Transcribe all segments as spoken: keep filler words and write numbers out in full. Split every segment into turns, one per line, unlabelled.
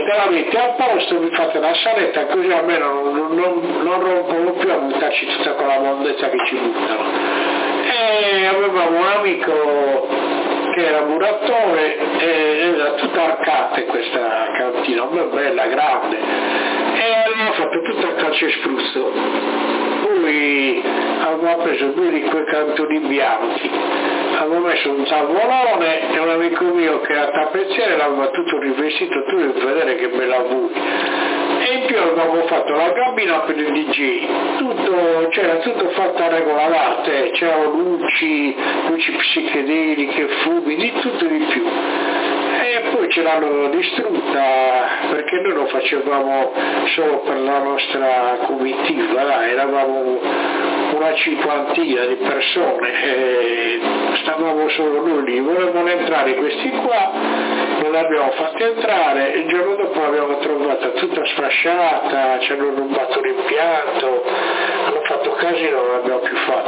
veramente a posto, mi fate la saletta così almeno non, non, non rompono più a buttarci tutta quella mondezza che ci buttano. E avevamo un amico che era murattore e era tutta arcate questa cantina, bella, grande, e aveva fatto tutto il calcespruzzo. Poi avevamo preso due di quei cantoni bianchi, avevo messo un tavolone e un amico mio che era tappezziere l'aveva tutto rivestito, tu devi vedere che bella vui. E in più avevamo fatto la cabina per il D J, tutto, c'era tutto fatto a regola d'arte, c'erano luci, luci psichedeliche, fumi, di tutto di più. E poi ce l'hanno distrutta perché noi lo facevamo solo per la nostra comitiva, là, eravamo una cinquantina di persone, e stavamo solo noi lì, volevano entrare questi qua, non li abbiamo fatti entrare, il giorno dopo l'abbiamo trovata tutta sfasciata, ci hanno rubato l'impianto, hanno fatto casino, non l'abbiamo più fatto.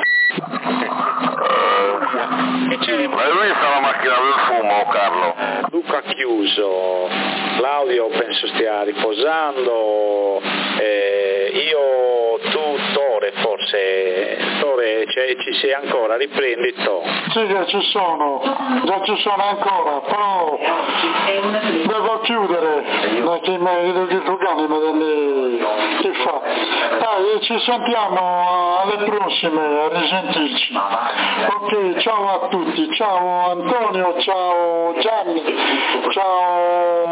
Ma hai visto la macchina del fumo, Carlo?
Luca ha chiuso, l'audio penso stia riposando, eh, io, tu, Tore forse, Tore ci sei ancora, riprendi to.
Sì che ci sono, già ci sono ancora, però devo chiudere, perché i programmi che fa. Dai, ci sentiamo alle prossime, a risentirci. Ok, ciao a tutti, ciao Antonio, ciao Gianni, ciao,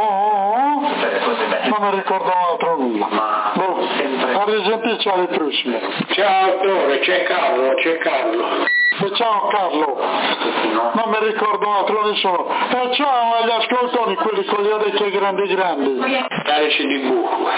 non mi ricordo altro nulla. Boh, a risentirci alle prossime.
Ciao Tore, c'è Carlo, c'è Carlo.
E ciao Carlo, non mi ricordo altro nessuno. E ciao agli ascoltatori, quelli con le orecchie grandi grandi.
Carici di buco.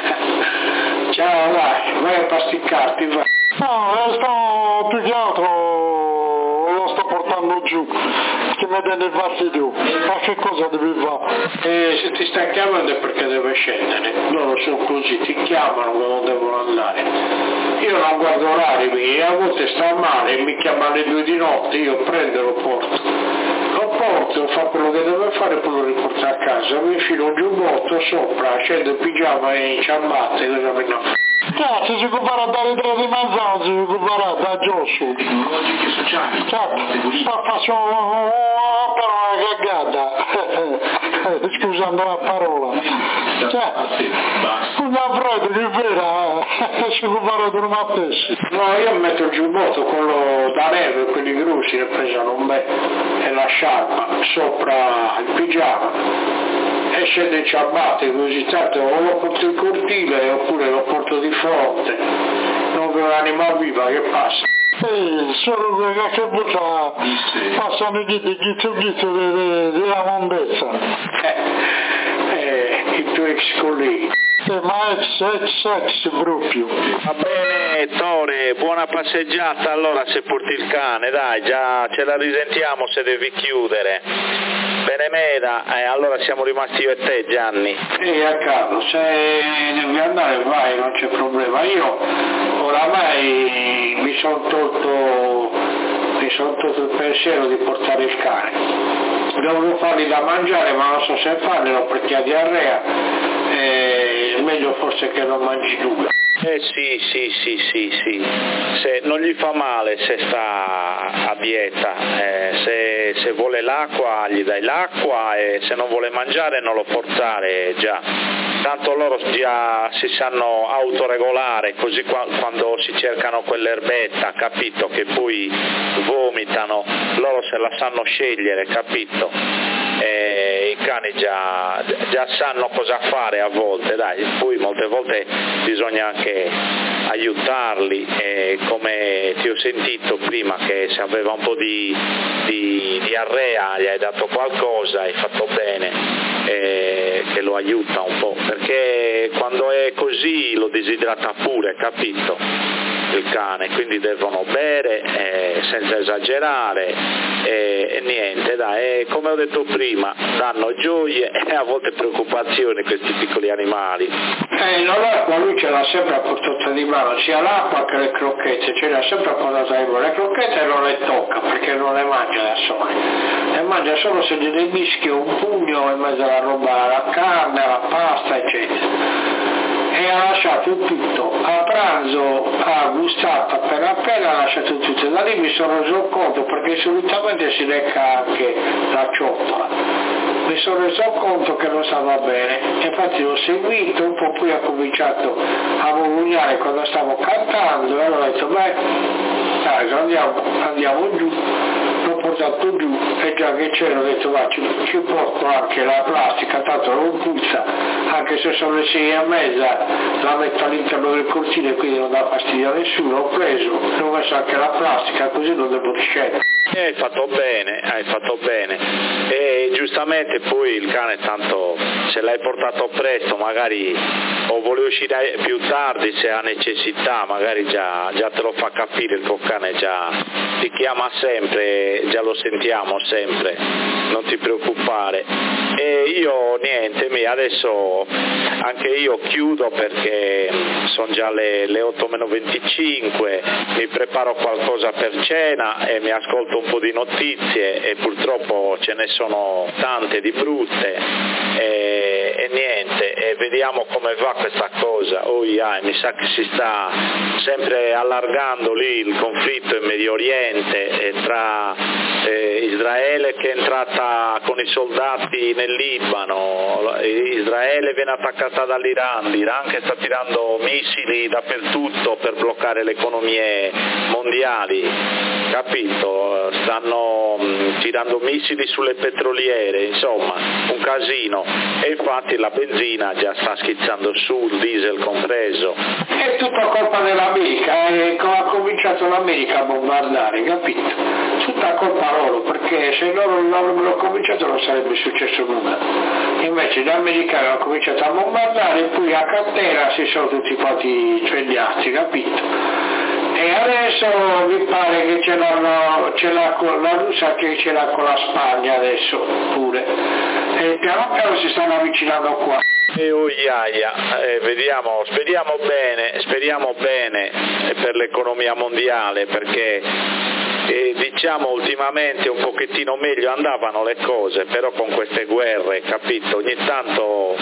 Ciao, vai, vai a pasticcarti, vai.
No, eh, sto più che altro lo sto portando giù, che mi dà il fastidio. Ma che cosa devi fare?
Eh, se ti sta chiamando è perché deve scendere. Loro sono così, ti chiamano quando devono andare. Io non guardo orari miei, a volte sta male, mi chiama alle due di notte, io prendo e lo porto. Lo porto, fa quello che deve fare e poi lo riporta a casa. Mi infilo un giubbotto sopra, scendo in pigiama e in ciabatte, cosa me ne fa?
Cazzo, si compara a dare tre di manzano, si compara da Giossu.
Tecnologiche sociali.
Certo, faccio però una cagata, scusando la parola. Cioè, un freddo che è vera, si compara di una stessa.
No, io metto il giubbotto, quello da neve, quelli grossi, ne pesano un bel, e la sciarpa sopra il pigiama. E scende in ciabatte, così tanto o lo porto in cortile oppure lo porto di fronte, non vedo un'anima viva che passa.
Sì, solo che butta passano i ghiti, ghito ghito della mondezza.
Eh, eh, i tuoi ex colleghi.
Eh, ma ex, ex, ex proprio.
Va bene Tore, buona passeggiata allora se porti il cane, dai, già ce la risentiamo se devi chiudere. Bene Meda, eh, allora siamo rimasti io e te Gianni.
Sì, a Carlo, se devi andare vai, non c'è problema. Io oramai mi sono tolto, mi sono tolto il pensiero di portare il cane. Dovevo fargli da mangiare ma non so se farglielo perché ha diarrea, è meglio forse che non mangi nulla.
Eh sì, sì, sì, sì, sì, se non gli fa male se sta a dieta, eh, se, se vuole l'acqua gli dai l'acqua e se non vuole mangiare non lo forzare già, tanto loro già si sanno autoregolare, così qua, quando si cercano quell'erbetta, capito, che poi vomitano, loro se la sanno scegliere, capito? E i cani già, già sanno cosa fare a volte, dai, poi molte volte bisogna anche aiutarli, e come ti ho sentito prima che se aveva un po' di, di diarrea gli hai dato qualcosa, hai fatto bene, e che lo aiuta un po', perché quando è così lo disidrata pure, capito? Il cane, quindi devono bere eh, senza esagerare e, e niente, dai, e come ho detto prima, danno gioie e a volte preoccupazioni questi piccoli animali.
Eh, l'acqua lui ce l'ha sempre a portata di mano, sia l'acqua che le crocchette, ce le ha sempre a portata di mano. Le crocchette non le tocca perché non le mangia da sole, le mangia solo se gliene mischia un pugno in mezzo alla roba, alla carne, alla ha lasciato tutto, a pranzo ha gustato appena appena, ha lasciato tutto, da lì mi sono reso conto, perché solitamente si lecca anche la ciotola, mi sono reso conto che non stava bene, infatti l'ho seguito un po', poi ha cominciato a murmugliare quando stavo cantando, e allora ho detto beh dai, andiamo, andiamo giù, l'ho portato giù, e già che c'era ho detto va, ci, ci porto anche la plastica, tanto non puzza, anche se sono le sei e mezza, la metto all'interno del cortile, quindi non dà fastidio a nessuno, ho preso, ho messo anche la plastica, così non devo scendere.
E hai fatto bene, hai fatto bene. E giustamente poi il cane, tanto se l'hai portato presto, magari o vuole uscire più tardi se ha necessità, magari già, già te lo fa capire, il tuo cane già ti chiama sempre, già lo sentiamo sempre, non ti preoccupare. E io niente, adesso anche io chiudo perché sono già le, le otto meno venticinque, mi preparo qualcosa per cena e mi ascolto un po' di notizie, e purtroppo ce ne sono tante di brutte, e, e niente, e vediamo come va questa cosa. Oh, yeah, mi sa che si sta sempre allargando lì il conflitto in Medio Oriente, e tra eh, Israele che è entrata con i soldati nel Libano, Israele viene attaccata dall'Iran, l'Iran che sta tirando missili dappertutto per bloccare le economie mondiali, capito? Stanno mh, tirando missili sulle petroliere, insomma un casino, e infatti la benzina già sta schizzando su, il diesel compreso.
È tutta colpa dell'America, eh, ha cominciato l'America a bombardare, capito? Tutta colpa loro, perché se loro non avrebbero cominciato non sarebbe successo nulla. Invece gli americani hanno cominciato a bombardare, e poi a catena si sono tutti quanti svegliati, capito? E adesso mi pare che ce l'hanno, ce l'ha con la Russia, che ce l'ha con la Spagna adesso pure, e piano piano si stanno avvicinando qua.
E oh, iaia, eh, vediamo, speriamo bene, speriamo bene per l'economia mondiale, perché eh, diciamo ultimamente un pochettino meglio andavano le cose, però con queste guerre, capito, ogni tanto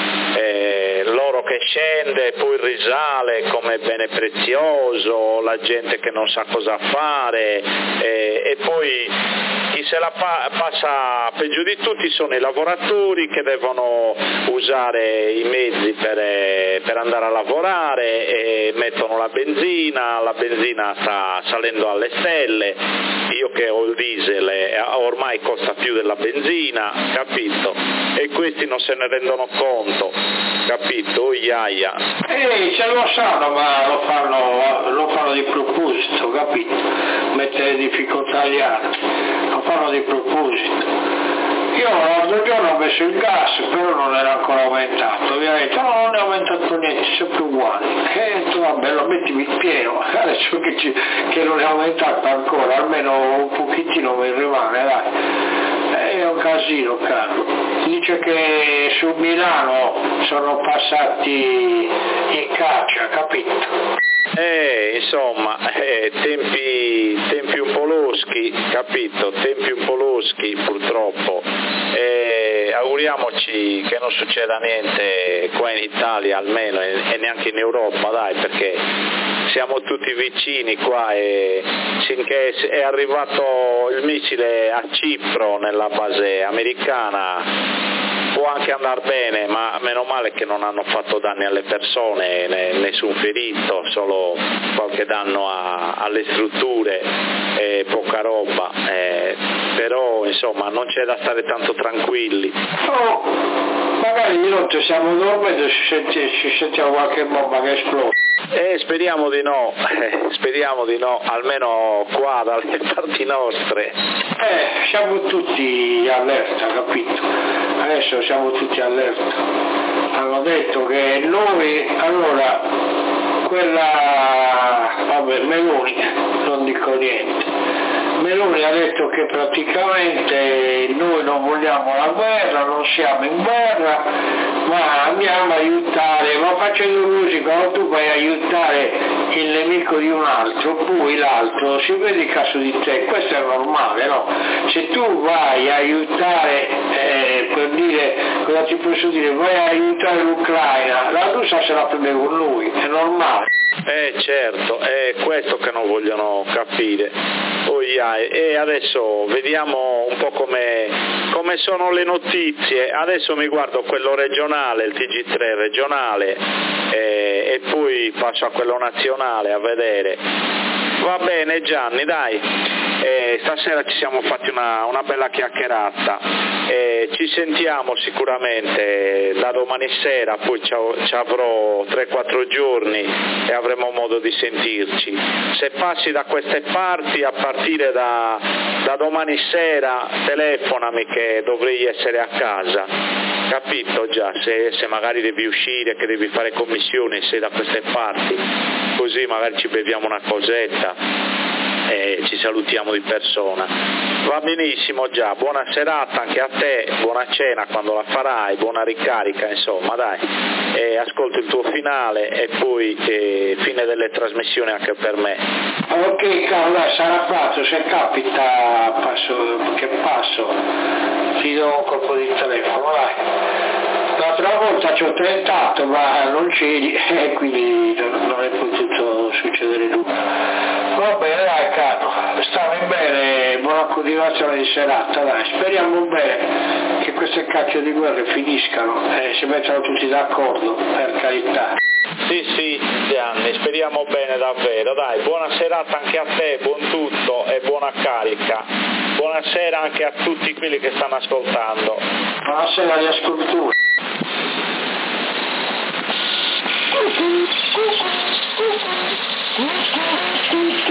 eh, l'oro che scende, poi risale come bene prezioso, la gente che non sa cosa fare, eh, e poi chi se la pa- passa peggio di tutti sono i lavoratori che devono usare i mezzi per, eh, per andare a lavorare, e mettono la benzina, la benzina sta salendo alle stelle, io che ho il diesel eh, ormai costa più della benzina, capito? E questi non se ne rendono conto, capito? Iaia.
Eh, ce lo sanno, ma lo fanno, lo fanno di proposito, capito? Mettere difficoltà agli altri, lo fanno di proposito. Io l'altro giorno ho messo il gas, però non era ancora aumentato, mi ha detto no, non è aumentato niente, è sempre uguale. E ho detto vabbè, lo mettimi il pieno, adesso che, ci, che non è aumentato ancora, almeno un pochettino mi rimane, dai. È un casino, caro. Dice che su Milano sono passati in caccia, capito?
Eh, insomma, eh, tempi, tempi un po' loschi, capito? Tempi un po' loschi purtroppo. Eh, auguriamoci che non succeda niente qua in Italia almeno, e, e neanche in Europa, dai, perché siamo tutti vicini qua, e finché è arrivato il missile a Cipro nella base americana può anche andare bene, ma meno male che non hanno fatto danni alle persone, né, nessun ferito, solo qualche danno a, alle strutture, eh, poca roba, eh, però insomma non c'è da stare tanto tranquilli.
Oh, magari di notte siamo dormendo e ci, senti, ci sentiamo qualche bomba che esplode.
Eh, speriamo di no, eh, speriamo di no, almeno qua dalle parti nostre.
Eh, siamo tutti allerta, capito? Adesso siamo tutti allerta. Hanno detto che noi, allora, quella, vabbè, Meloni, non dico niente. Meloni ha detto che praticamente noi non vogliamo la guerra, non siamo in guerra, ma andiamo a aiutare, ma facendo così, quando tu vai a aiutare il nemico di un altro, poi l'altro si vede caso di te, questo è normale, no? Se tu vai a aiutare eh, per dire, cosa ti posso dire, vai a aiutare l'Ucraina, la Russia se la prende con lui, è normale.
Eh certo, è questo che non vogliono capire. Poi, e adesso vediamo un po' come, come sono le notizie. Adesso mi guardo quello regionale, il T G tre regionale, e, e poi passo a quello nazionale a vedere. Va bene Gianni, dai, eh, stasera ci siamo fatti una, una bella chiacchierata, eh, ci sentiamo sicuramente da domani sera, poi ci avrò tre quattro giorni e avremo modo di sentirci. Se passi da queste parti, a partire da, da domani sera, telefonami che dovrei essere a casa, capito già, se, se magari devi uscire, che devi fare commissioni, sei da queste parti, così magari ci beviamo una cosetta e ci salutiamo di persona. Va benissimo già, buona serata anche a te, buona cena quando la farai, buona ricarica, insomma dai, e ascolto il tuo finale e poi eh, fine delle trasmissioni anche per me.
Ok caro, dai, sarà fatto, se capita passo, che passo, ti do un colpo di telefono, dai. L'altra volta ci ho tentato ma non c'eri e quindi non è potuto succedere nulla. Va bene dai caro, stavi bene, buona continuazione di serata, dai, speriamo bene che queste cacchio di guerre finiscano e si mettano tutti d'accordo, per carità.
Sì, sì, Gianni, speriamo bene davvero, dai, buona serata anche a te, buon tutto e buona carica. Buonasera anche a tutti quelli che stanno ascoltando.
Buonasera agli ascoltatori.
Thank you.